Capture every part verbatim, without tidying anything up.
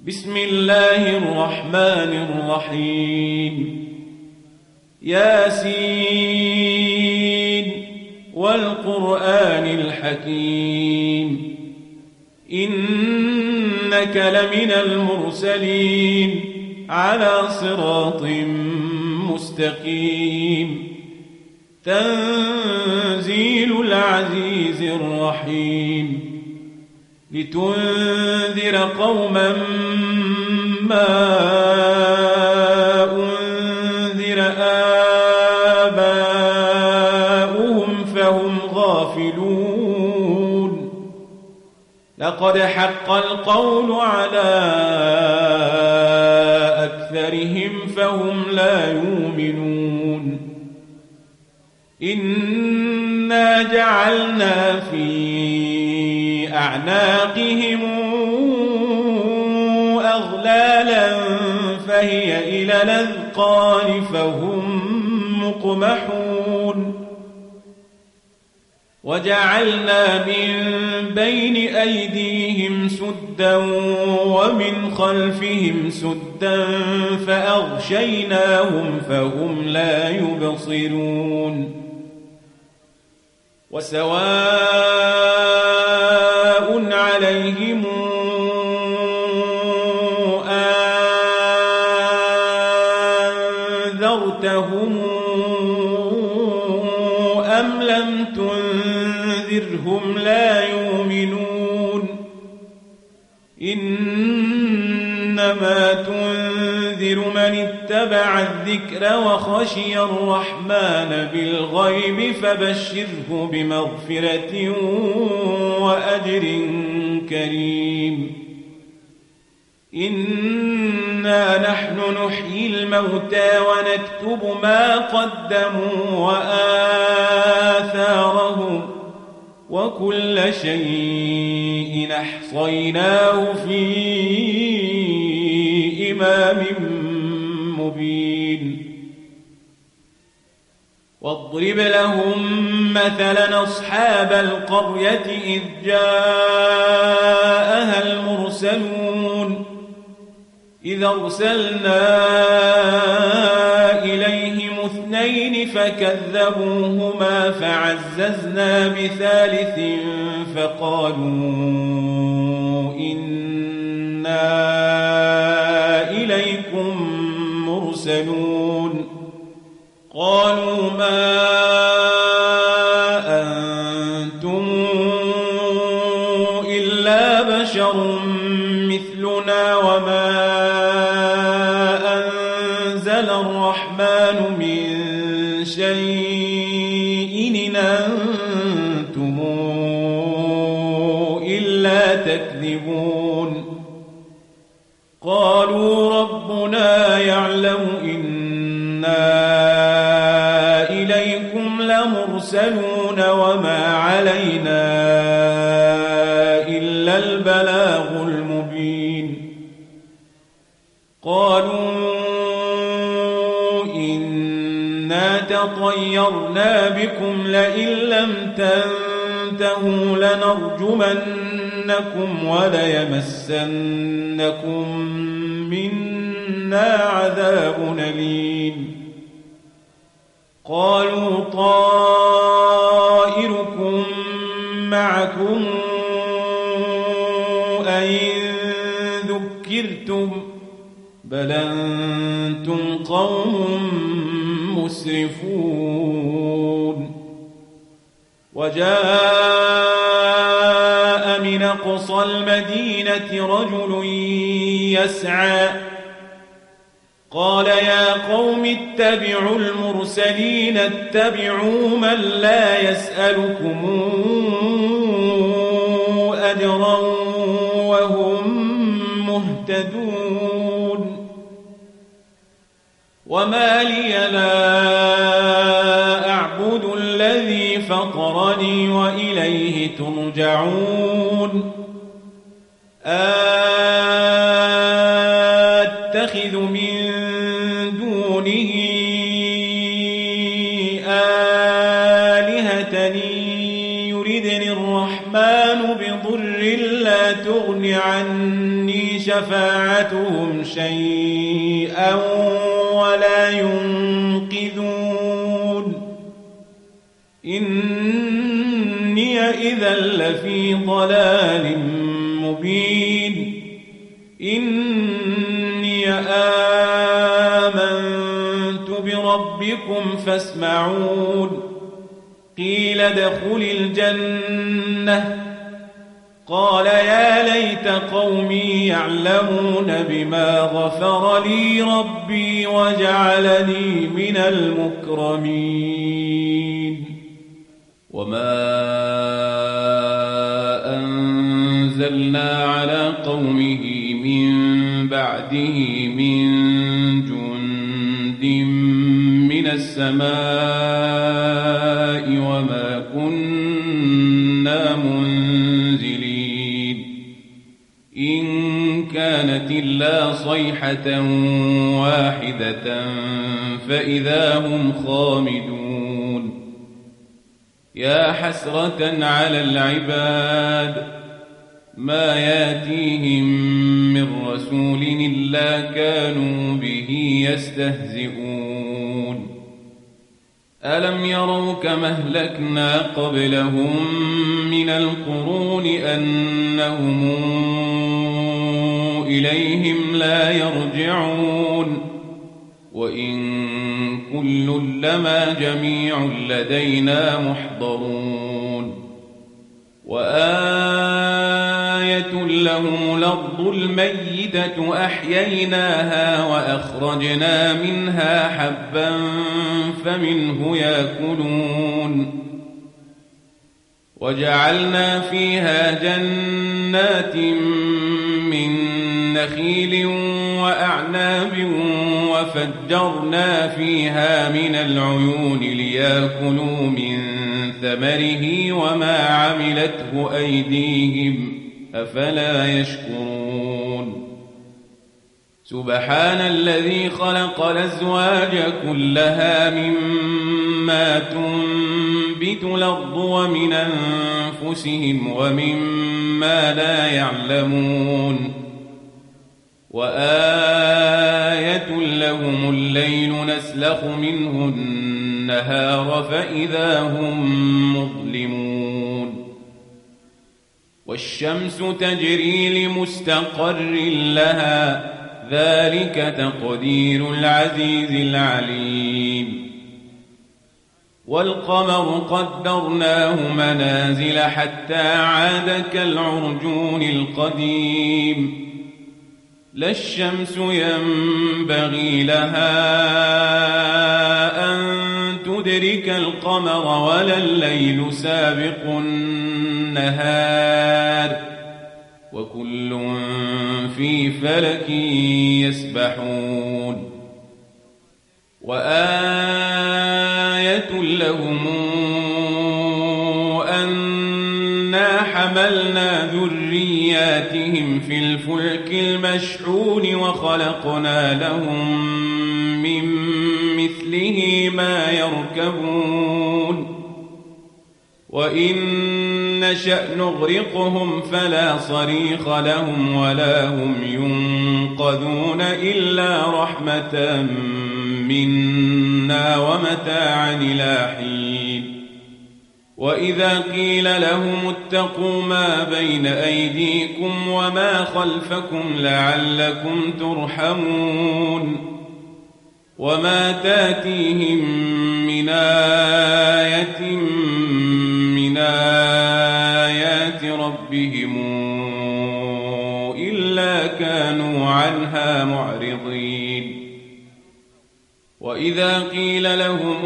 بسم الله الرحمن الرحيم ياسين والقرآن الحكيم إنك لمن المرسلين على صراط مستقيم تنزيل العزيز الرحيم لتنذر قوما ما أنذر آباؤهم فهم غافلون لقد حق القول على أكثرهم فهم لا يؤمنون إنا جعلنا في أعناقهم أغلالا فهي إلى الأذقان فهم مقمحون وجعلنا من بين أيديهم سدا ومن خلفهم سدا فأغشيناهم فهم لا يبصرون وسواء عليهم أنذرتهم أم لم تنذرهم لا يؤمنون إنما تنذر من اتبع الذكر وخشي الرحمن بالغيب فبشره بمغفرة وأجر كريم إنا نحن نحيي الموتى ونكتب ما قدموا وآثارهم وكل شيء أحصيناه في إمام مبين واضرب لهم مثلا أصحاب القرية إذ جاءها المرسلون إذ أرسلنا إليهم اثنين فكذبوهما فعززنا بثالث فقالوا إنا إليكم مرسلون قالوا ما أنتم إلا بشر مثلنا وما أنزل الرحمن من شيء إن أنتم إلا تكذبون قالوا ربنا يعلم إنا إليكم لمرسلون وما علينا إلا البلاغ المبين قالوا إنا تطيرنا بكم لئن لم تنتهوا لنرجمنكم وليمسنكم منا عذاب أليم قالوا طائركم معكم أئن ذكرتم بل أنتم قوم مسرفون وجاء من أقصى المدينة رجل يسعى قال يا قوم اتبعوا المرسلين اتبعوا من لا يسألكم أجرا وهم مهتدون وما لي لا أعبد الذي فطرني وإليه ترجعون أتخذ من دونه آلهة يردني الرحمن بضر لا تغن عني شفاعتهم شيئا ولا ينقذون إني إذا لفي ضلال مبين إني آمنت بربكم فاسمعون قيل ادخل الجنة قال يا ليت قومي يعلمون بما غفر لي ربي وجعلني من المكرمين وما أنزلنا على قومه من بعده من جند من السماء وما كنا منزلين إن كانت إلا صيحة واحدة فإذا هم خامدون يا حسرة على العباد ما ياتيهم من رسول إلا كانوا به يستهزئون ألم يروا كما أهلكنا قبلهم من القرون أنهم إليهم لا يرجعون وإن كل لما جميع لدينا محضرون وآية لهم الأرض الميتة أحييناها وأخرجنا منها حبا فمنه يأكلون وجعلنا فيها جنات من نخيل وأعناب وفجرنا فيها من العيون ليأكلوا من ثمره وما عملته أيديهم أفلا يشكرون سبحان الذي خلق الأزواج كلها مما تنبت الأرض ومن أنفسهم ومما لا يعلمون وآية لهم الليل نسلخ منه النهار فإذا هم مظلمون والشمس تجري لمستقر لها ذلك تقدير العزيز العليم والقمر قدرناه منازل حتى عاد كالعرجون القديم لا الشمس ينبغي لها أن تدرك القمر ولا الليل سابق النهار وكل في فلك يسبحون وآية لهم أنا حملنا ذرياتهم في الفلك المشحون وخلقنا لهم من مثله ما يركبون وإن نشأ نغرقهم فلا صريخ لهم ولا هم ينقذون إلا رحمة منا ومتاعا إلى حين وإذا قيل لهم اتقوا ما بين أيديكم وما خلفكم لعلكم ترحمون وما تاتيهم من آية من آيات ربهم إلا كانوا عنها معرضين وإذا قيل لهم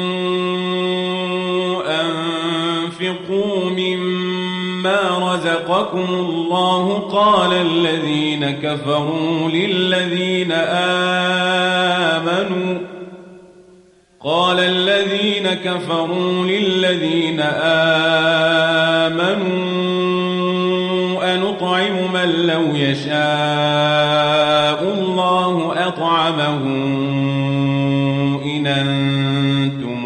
أنفقوا مما رزقكم الله قال الذين كفروا للذين آمنوا قال الذين كفروا للذين آمنوا أنطعم من لو يشاء الله أطعمه إن أنتم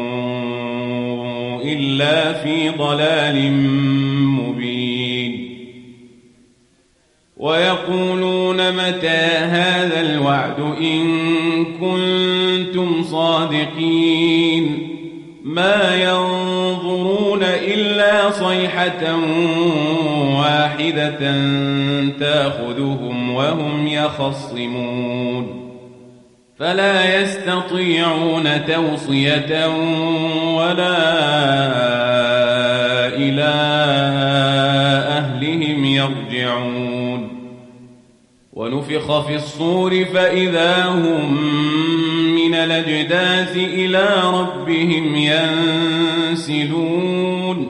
إلا في ضلال مبين ويقولون متى هذا الوعد إن كنتم صادقين ما ينظرون إلا صيحة واحدة تأخذهم وهم يخصمون فلا يستطيعون توصية ولا إلى أهلهم يرجعون ونفخ في الصور فإذا هم من الأجداث إلى ربهم ينسلون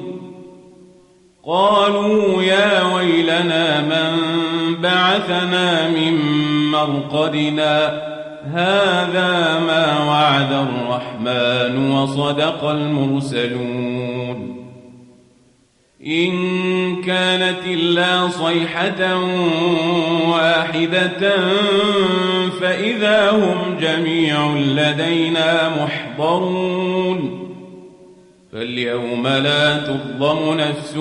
قالوا يا ويلنا من بعثنا من مرقدنا هذا ما وعد الرحمن وصدق المرسلون إن كانت إلا صيحة واحدة فإذا هم جميع لدينا محضرون فاليوم لا تظلم نفس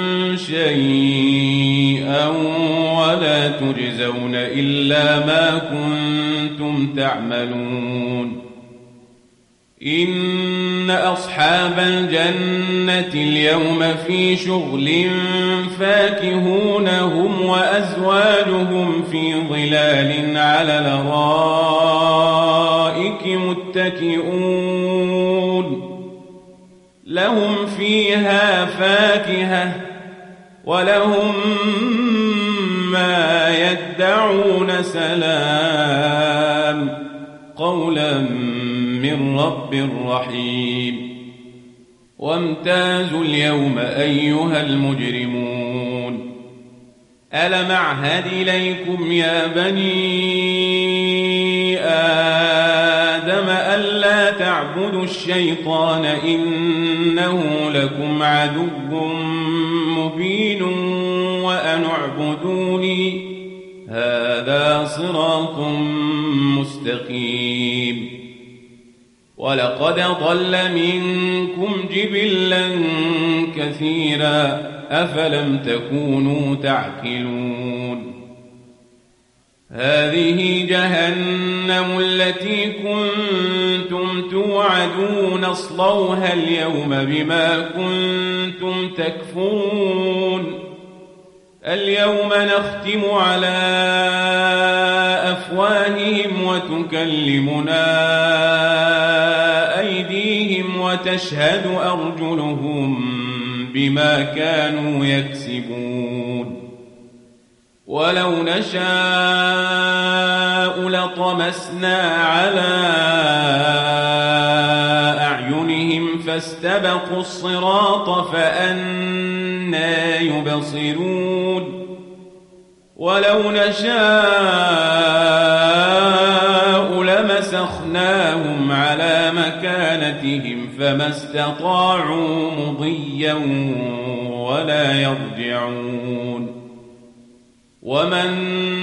شيئا ولا تجزون إلا ما كنتم تعملون إن أصحاب الجنة اليوم في شغل فاكهون هم وأزواجهم في ظلال على الأرائك متكئون لهم فيها فاكهة ولهم ما يدعون سلام قولا من رب رحيم وامتازوا اليوم أيها المجرمون ألم أعهد إليكم يا بني آدم ألا تعبدوا الشيطان إنه لكم عدو مبين وأن اعبدوني هذا صراط مستقيم ولقد ضل منكم جبلا كثيرا أفلم تكونوا تعقلون هذه جهنم التي كنتم توعدون اصلوها اليوم بما كنتم تكفرون اليوم نختم على أفواههم وتكلمنا أيديهم وتشهد أرجلهم بما كانوا يكسبون ولو نشاء لطمسنا على أعينهم فاستبقوا الصراط فأنى يبصرون ولو نشاء لمسخناهم على مكانتهم فما استطاعوا مضيا ولا يرجعون ومن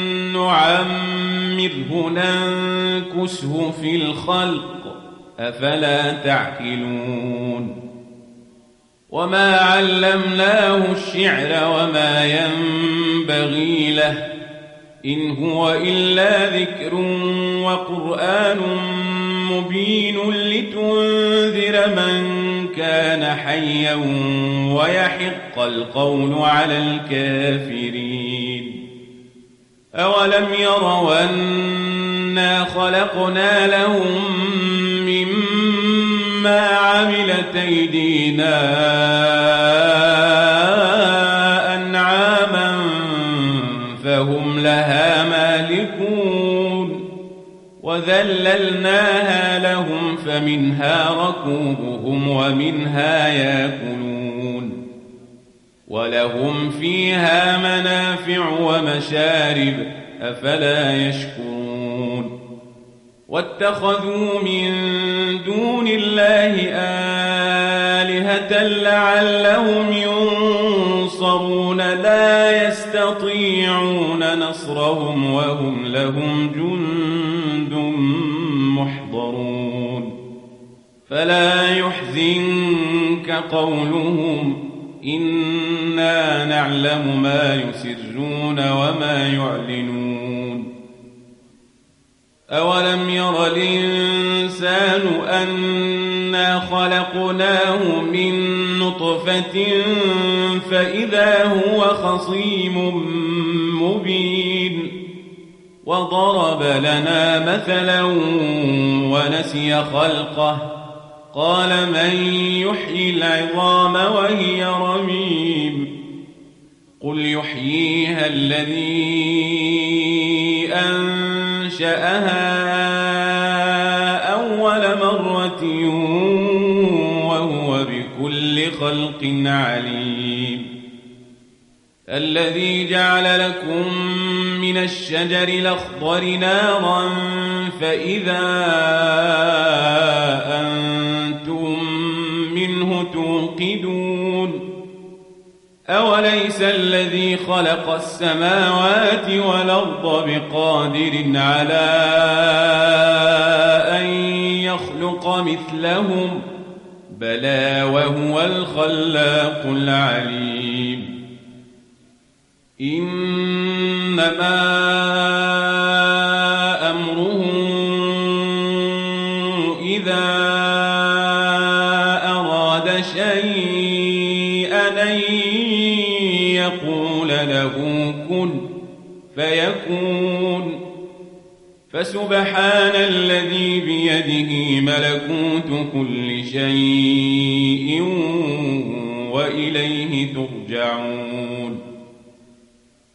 نعمره ننكسه في الخلق أفلا تعقلون وما علمناه الشعر وما ينبغي له إن هو إلا ذكر وقرآن مبين لتنذر من كان حيا ويحق القول على الكافرين أولم يروا أنا خلقنا لهم مما عملت أيدينا أنعاما فهم لها مالكون وذللناها لهم فمنها ركوبهم ومنها يأكلون ولهم فيها منافع ومشارب أفلا يشكرون واتخذوا من دون الله آلهة لعلهم ينصرون لا يستطيعون نصرهم وهم لهم جند محضرون فلا يحزنك قولهم إنا نعلم ما يسرون وما يعلنون أولم ير الإنسان أنا خلقناه من نطفة فإذا هو خصيم مبين وضرب لنا مثلا ونسي خلقه قال من يحيي العظام وهي رميم قل يحييها الذي أنشأها أول مرة وهو بكل خلق عليم الذي جعل لكم من الشجر الأخضر نارا فإذا أنتم منه توقدون أوليس الذي خلق السماوات والأرض بقادر على أن يخلق مثلهم بلى وهو الخلاق العليم إنما أمره إذا أراد شيئا أن يقول له كن فيكون فسبحان الذي بيده ملكوت كل شيء وإليه ترجعون